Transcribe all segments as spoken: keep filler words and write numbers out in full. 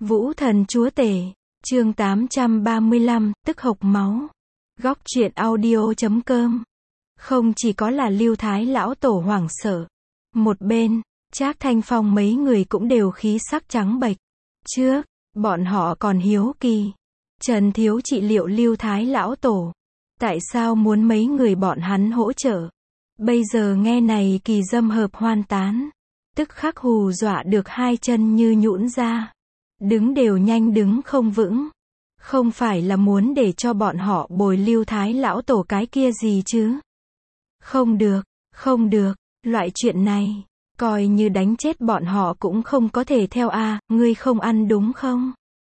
Vũ thần chúa tể, chương tám trăm ba mươi lăm, tức hộc máu. Góc truyện audio chấm com. Không chỉ có là Lưu Thái lão tổ hoảng sợ. Một bên, Trác Thanh Phong mấy người cũng đều khí sắc trắng bệch. Trước, bọn họ còn hiếu kỳ. Trần Thiếu trị liệu Lưu Thái lão tổ. Tại sao muốn mấy người bọn hắn hỗ trợ? Bây giờ nghe này kỳ dâm hợp hoan tán. Tức khắc hù dọa được hai chân như nhũn ra. Đứng đều nhanh đứng không vững. Không phải là muốn để cho bọn họ bồi Lưu Thái lão tổ cái kia gì chứ? Không được, không được, loại chuyện này, coi như đánh chết bọn họ cũng không có thể theo a, à, ngươi không ăn đúng không?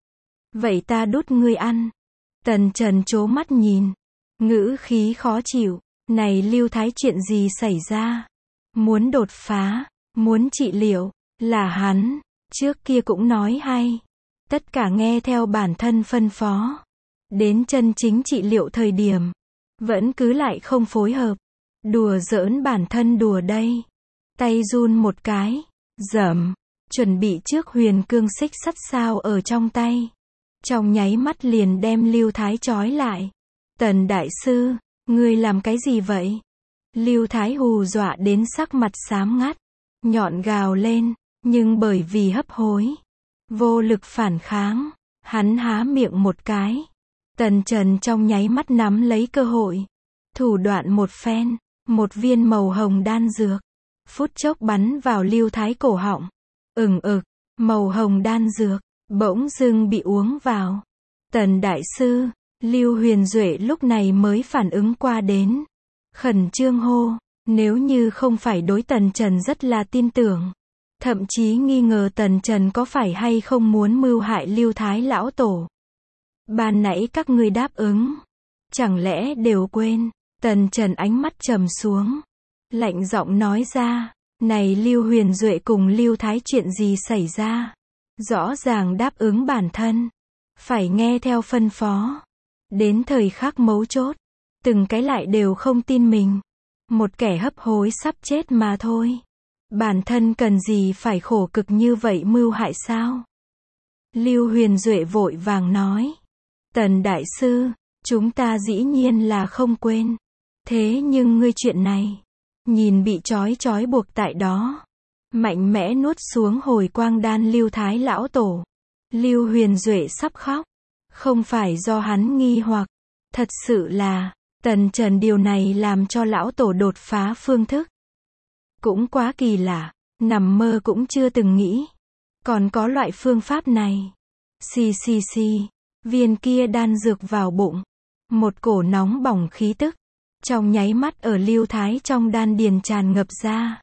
Vậy ta đút ngươi ăn. Tần Trần trố mắt nhìn, ngữ khí khó chịu, này Lưu Thái chuyện gì xảy ra? Muốn đột phá, muốn trị liệu, là hắn, trước kia cũng nói hay. Tất cả nghe theo bản thân phân phó. Đến chân chính trị liệu thời điểm, vẫn cứ lại không phối hợp. Đùa giỡn bản thân đùa đây. Tay run một cái, dẫm, chuẩn bị trước huyền cương xích sắt sao ở trong tay. Trong nháy mắt liền đem Lưu Thái trói lại. Tần đại sư, ngươi làm cái gì vậy? Lưu Thái hù dọa đến sắc mặt xám ngắt, nhọn gào lên, nhưng bởi vì hấp hối, vô lực phản kháng, hắn há miệng một cái. Tần Trần trong nháy mắt nắm lấy cơ hội, thủ đoạn một phen, một viên màu hồng đan dược, phút chốc bắn vào Lưu Thái cổ họng. Ừng ực, màu hồng đan dược, bỗng dưng bị uống vào. Tần đại sư, Lưu Huyền Duệ lúc này mới phản ứng qua đến. Khẩn trương hô, nếu như không phải đối Tần Trần rất là tin tưởng. Thậm chí nghi ngờ Tần Trần có phải hay không muốn mưu hại Lưu Thái lão tổ. Ban nãy các ngươi đáp ứng. Chẳng lẽ đều quên? Tần Trần ánh mắt trầm xuống. Lạnh giọng nói ra, này Lưu Huyền Duệ cùng Lưu Thái chuyện gì xảy ra? Rõ ràng đáp ứng bản thân. Phải nghe theo phân phó. Đến thời khắc mấu chốt, từng cái lại đều không tin mình. Một kẻ hấp hối sắp chết mà thôi. Bản thân cần gì phải khổ cực như vậy mưu hại sao? Lưu Huyền Duệ vội vàng nói. Tần đại sư, chúng ta dĩ nhiên là không quên. Thế nhưng ngươi chuyện này, nhìn bị trói trói buộc tại đó, mạnh mẽ nuốt xuống hồi quang đan Lưu Thái lão tổ. Lưu Huyền Duệ sắp khóc. Không phải do hắn nghi hoặc, thật sự là, Tần Trần điều này làm cho lão tổ đột phá phương thức. Cũng quá kỳ lạ, nằm mơ cũng chưa từng nghĩ. Còn có loại phương pháp này. Xì xì xì, viên kia đan dược vào bụng. Một cổ nóng bỏng khí tức, trong nháy mắt ở Lưu Thái trong đan điền tràn ngập ra.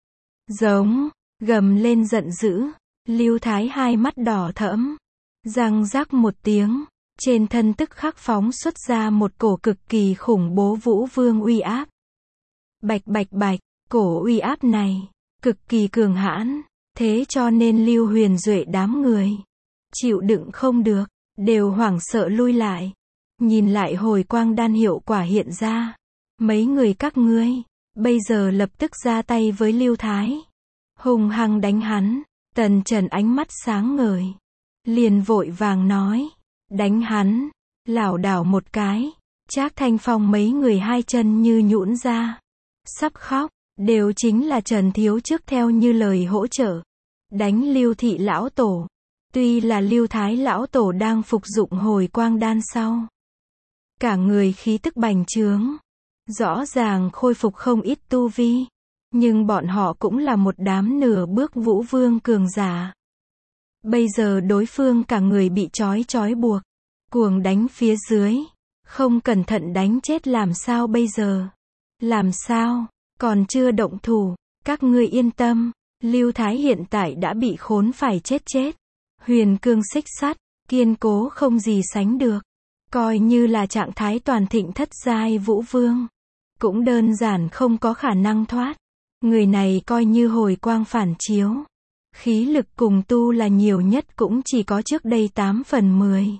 Giống, gầm lên giận dữ, Lưu Thái hai mắt đỏ thẫm. Răng rắc một tiếng, trên thân tức khắc phóng xuất ra một cổ cực kỳ khủng bố vũ vương uy áp. Bạch bạch bạch. Cổ uy áp này, cực kỳ cường hãn, thế cho nên Lưu Huyền Duệ đám người, chịu đựng không được, đều hoảng sợ lui lại. Nhìn lại hồi quang đan hiệu quả hiện ra. Mấy người các ngươi, bây giờ lập tức ra tay với Lưu Thái. Hùng hăng đánh hắn. Tần Trần ánh mắt sáng ngời. Liền vội vàng nói, đánh hắn, lảo đảo một cái. Trác Thanh Phong mấy người hai chân như nhũn ra. Sắp khóc. Đều chính là Trần Thiếu trước theo như lời hỗ trợ. Đánh Lưu Thị lão tổ. Tuy là Lưu Thái lão tổ đang phục dụng hồi quang đan sau. Cả người khí tức bành trướng. Rõ ràng khôi phục không ít tu vi. Nhưng bọn họ cũng là một đám nửa bước vũ vương cường giả. Bây giờ đối phương cả người bị trói trói buộc. Cuồng đánh phía dưới. Không cẩn thận đánh chết làm sao bây giờ? Làm sao? Còn chưa động thủ, các ngươi yên tâm, Lưu Thái hiện tại đã bị khốn phải chết chết. Huyền cương xích sắt, kiên cố không gì sánh được. Coi như là trạng thái toàn thịnh thất giai vũ vương, cũng đơn giản không có khả năng thoát. Người này coi như hồi quang phản chiếu. Khí lực cùng tu là nhiều nhất cũng chỉ có trước đây tám phần mười.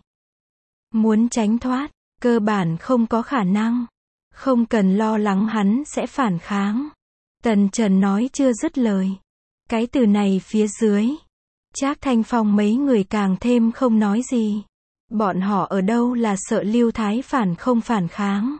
Muốn tránh thoát, cơ bản không có khả năng. Không cần lo lắng hắn sẽ phản kháng. Tần Trần nói chưa dứt lời. Cái từ này phía dưới, Trác Thanh Phong mấy người càng thêm không nói gì. Bọn họ ở đâu là sợ Lưu Thái phản không phản kháng,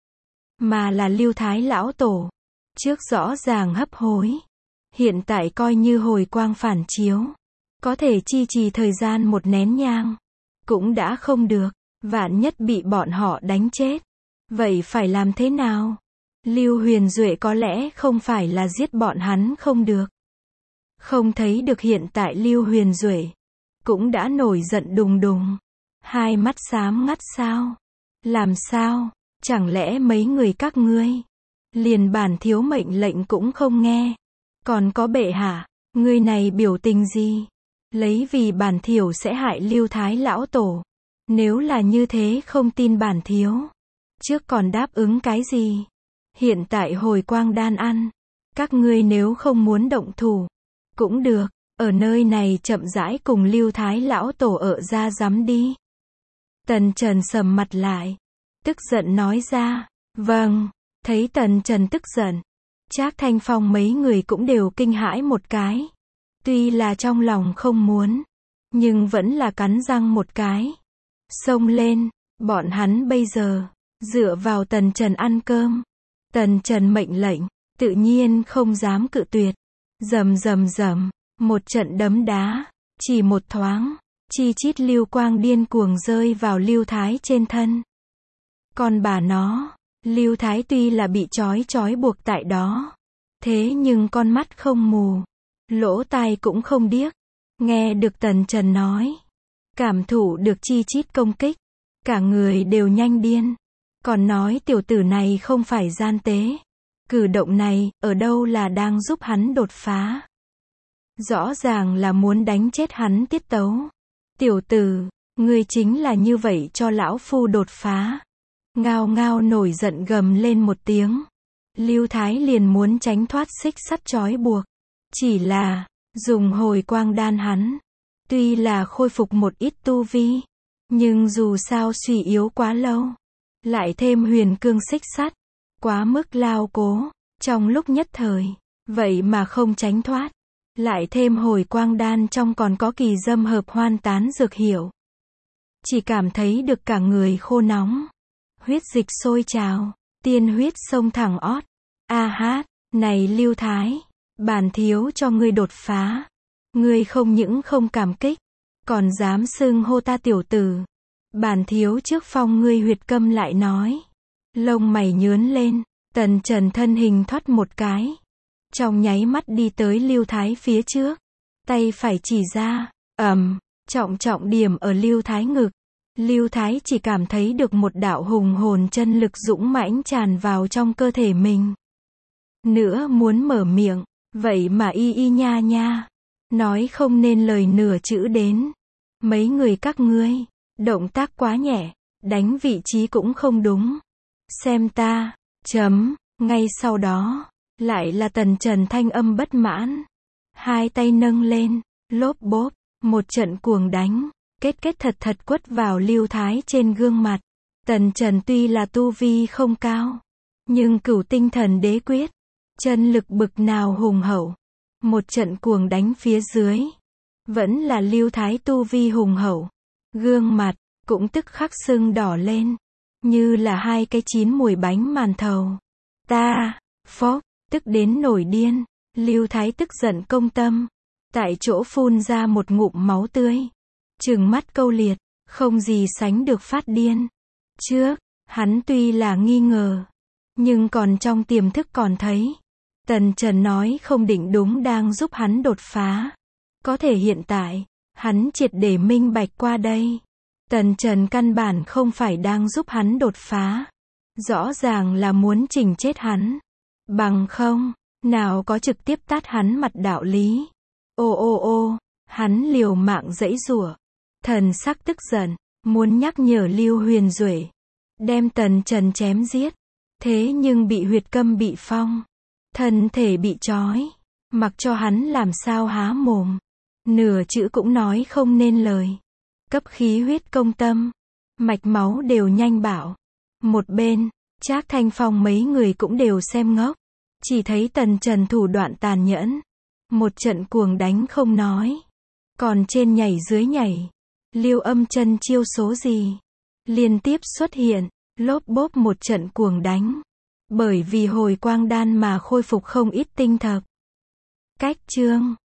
mà là Lưu Thái lão tổ. Trước rõ ràng hấp hối, hiện tại coi như hồi quang phản chiếu. Có thể chi trì thời gian một nén nhang, cũng đã không được, vạn nhất bị bọn họ đánh chết. Vậy phải làm thế nào? Lưu Huyền Duệ có lẽ không phải là giết bọn hắn không được. Không thấy được hiện tại Lưu Huyền Duệ cũng đã nổi giận đùng đùng. Hai mắt xám ngắt sao? Làm sao? Chẳng lẽ mấy người các ngươi liền bản thiếu mệnh lệnh cũng không nghe? Còn có bệ hạ, ngươi này biểu tình gì? Lấy vì bản thiểu sẽ hại Lưu Thái lão tổ. Nếu là như thế không tin bản thiếu. Trước còn đáp ứng cái gì? Hiện tại hồi quang đan ăn. Các ngươi nếu không muốn động thủ, cũng được, ở nơi này chậm rãi cùng Lưu Thái lão tổ ở ra dám đi. Tần Trần sầm mặt lại, tức giận nói ra, vâng, thấy Tần Trần tức giận. Trác Thanh Phong mấy người cũng đều kinh hãi một cái. Tuy là trong lòng không muốn, nhưng vẫn là cắn răng một cái. Xông lên, bọn hắn bây giờ, dựa vào Tần Trần ăn cơm. Tần Trần mệnh lệnh, tự nhiên không dám cự tuyệt. Rầm rầm rầm, một trận đấm đá, chỉ một thoáng, chi chít lưu quang điên cuồng rơi vào Lưu Thái trên thân. Còn bà nó, Lưu Thái tuy là bị trói trói buộc tại đó, thế nhưng con mắt không mù, lỗ tai cũng không điếc, nghe được Tần Trần nói, cảm thụ được chi chít công kích, cả người đều nhanh điên, còn nói tiểu tử này không phải gian tế. Cử động này, ở đâu là đang giúp hắn đột phá. Rõ ràng là muốn đánh chết hắn tiết tấu. Tiểu tử, ngươi chính là như vậy cho lão phu đột phá. Ngao ngao nổi giận gầm lên một tiếng. Lưu Thái liền muốn tránh thoát xích sắt trói buộc. Chỉ là, dùng hồi quang đan hắn. Tuy là khôi phục một ít tu vi, nhưng dù sao suy yếu quá lâu. Lại thêm huyền cương xích sắt. Quá mức lao cố, trong lúc nhất thời, vậy mà không tránh thoát. Lại thêm hồi quang đan trong còn có kỳ dâm hợp hoan tán dược hiệu. Chỉ cảm thấy được cả người khô nóng. Huyết dịch sôi trào, tiên huyết sông thẳng ót. A hát, này Lưu Thái, bản thiếu cho ngươi đột phá. Ngươi không những không cảm kích, còn dám xưng hô ta tiểu tử. Bản thiếu trước phong ngươi huyệt câm lại nói. Lông mày nhướn lên, Tần Trần thân hình thoát một cái. Trong nháy mắt đi tới Lưu Thái phía trước. Tay phải chỉ ra, ầm, trọng trọng điểm ở Lưu Thái ngực. Lưu Thái chỉ cảm thấy được một đạo hùng hồn chân lực dũng mãnh tràn vào trong cơ thể mình. Nữa muốn mở miệng, vậy mà y y nha nha. Nói không nên lời nửa chữ đến. Mấy người các ngươi, động tác quá nhẹ, đánh vị trí cũng không đúng. Xem ta, chấm, ngay sau đó, lại là Tần Trần thanh âm bất mãn. Hai tay nâng lên, lốp bốp, một trận cuồng đánh, kết kết thật thật quất vào Lưu Thái trên gương mặt. Tần Trần tuy là tu vi không cao, nhưng cửu tinh thần đế quyết, chân lực bực nào hùng hậu. Một trận cuồng đánh phía dưới, vẫn là Lưu Thái tu vi hùng hậu. Gương mặt, cũng tức khắc sưng đỏ lên. Như là hai cái chín mùi bánh màn thầu. Ta, phốc, tức đến nổi điên. Lưu Thái tức giận công tâm. Tại chỗ phun ra một ngụm máu tươi. Trừng mắt câu liệt, không gì sánh được phát điên. Trước, hắn tuy là nghi ngờ, nhưng còn trong tiềm thức còn thấy. Tần Trần nói không định đúng đang giúp hắn đột phá. Có thể hiện tại, hắn triệt để minh bạch qua đây. Tần Trần căn bản không phải đang giúp hắn đột phá. Rõ ràng là muốn chỉnh chết hắn. Bằng không, nào có trực tiếp tát hắn mặt đạo lý. Ô ô ô, hắn liều mạng giãy giụa. Thần sắc tức giận, muốn nhắc nhở Lưu Huyền Duệ. Đem Tần Trần chém giết. Thế nhưng bị huyệt câm bị phong. Thân thể bị trói. Mặc cho hắn làm sao há mồm. Nửa chữ cũng nói không nên lời. Cấp khí huyết công tâm, mạch máu đều nhanh bạo. Một bên, Trác Thanh Phong mấy người cũng đều xem ngốc. Chỉ thấy Tần Trần thủ đoạn tàn nhẫn. Một trận cuồng đánh không nói. Còn trên nhảy dưới nhảy, Lưu Âm chân chiêu số gì? Liên tiếp xuất hiện, lốp bốp một trận cuồng đánh. Bởi vì hồi quang đan mà khôi phục không ít tinh thạch. Cách chương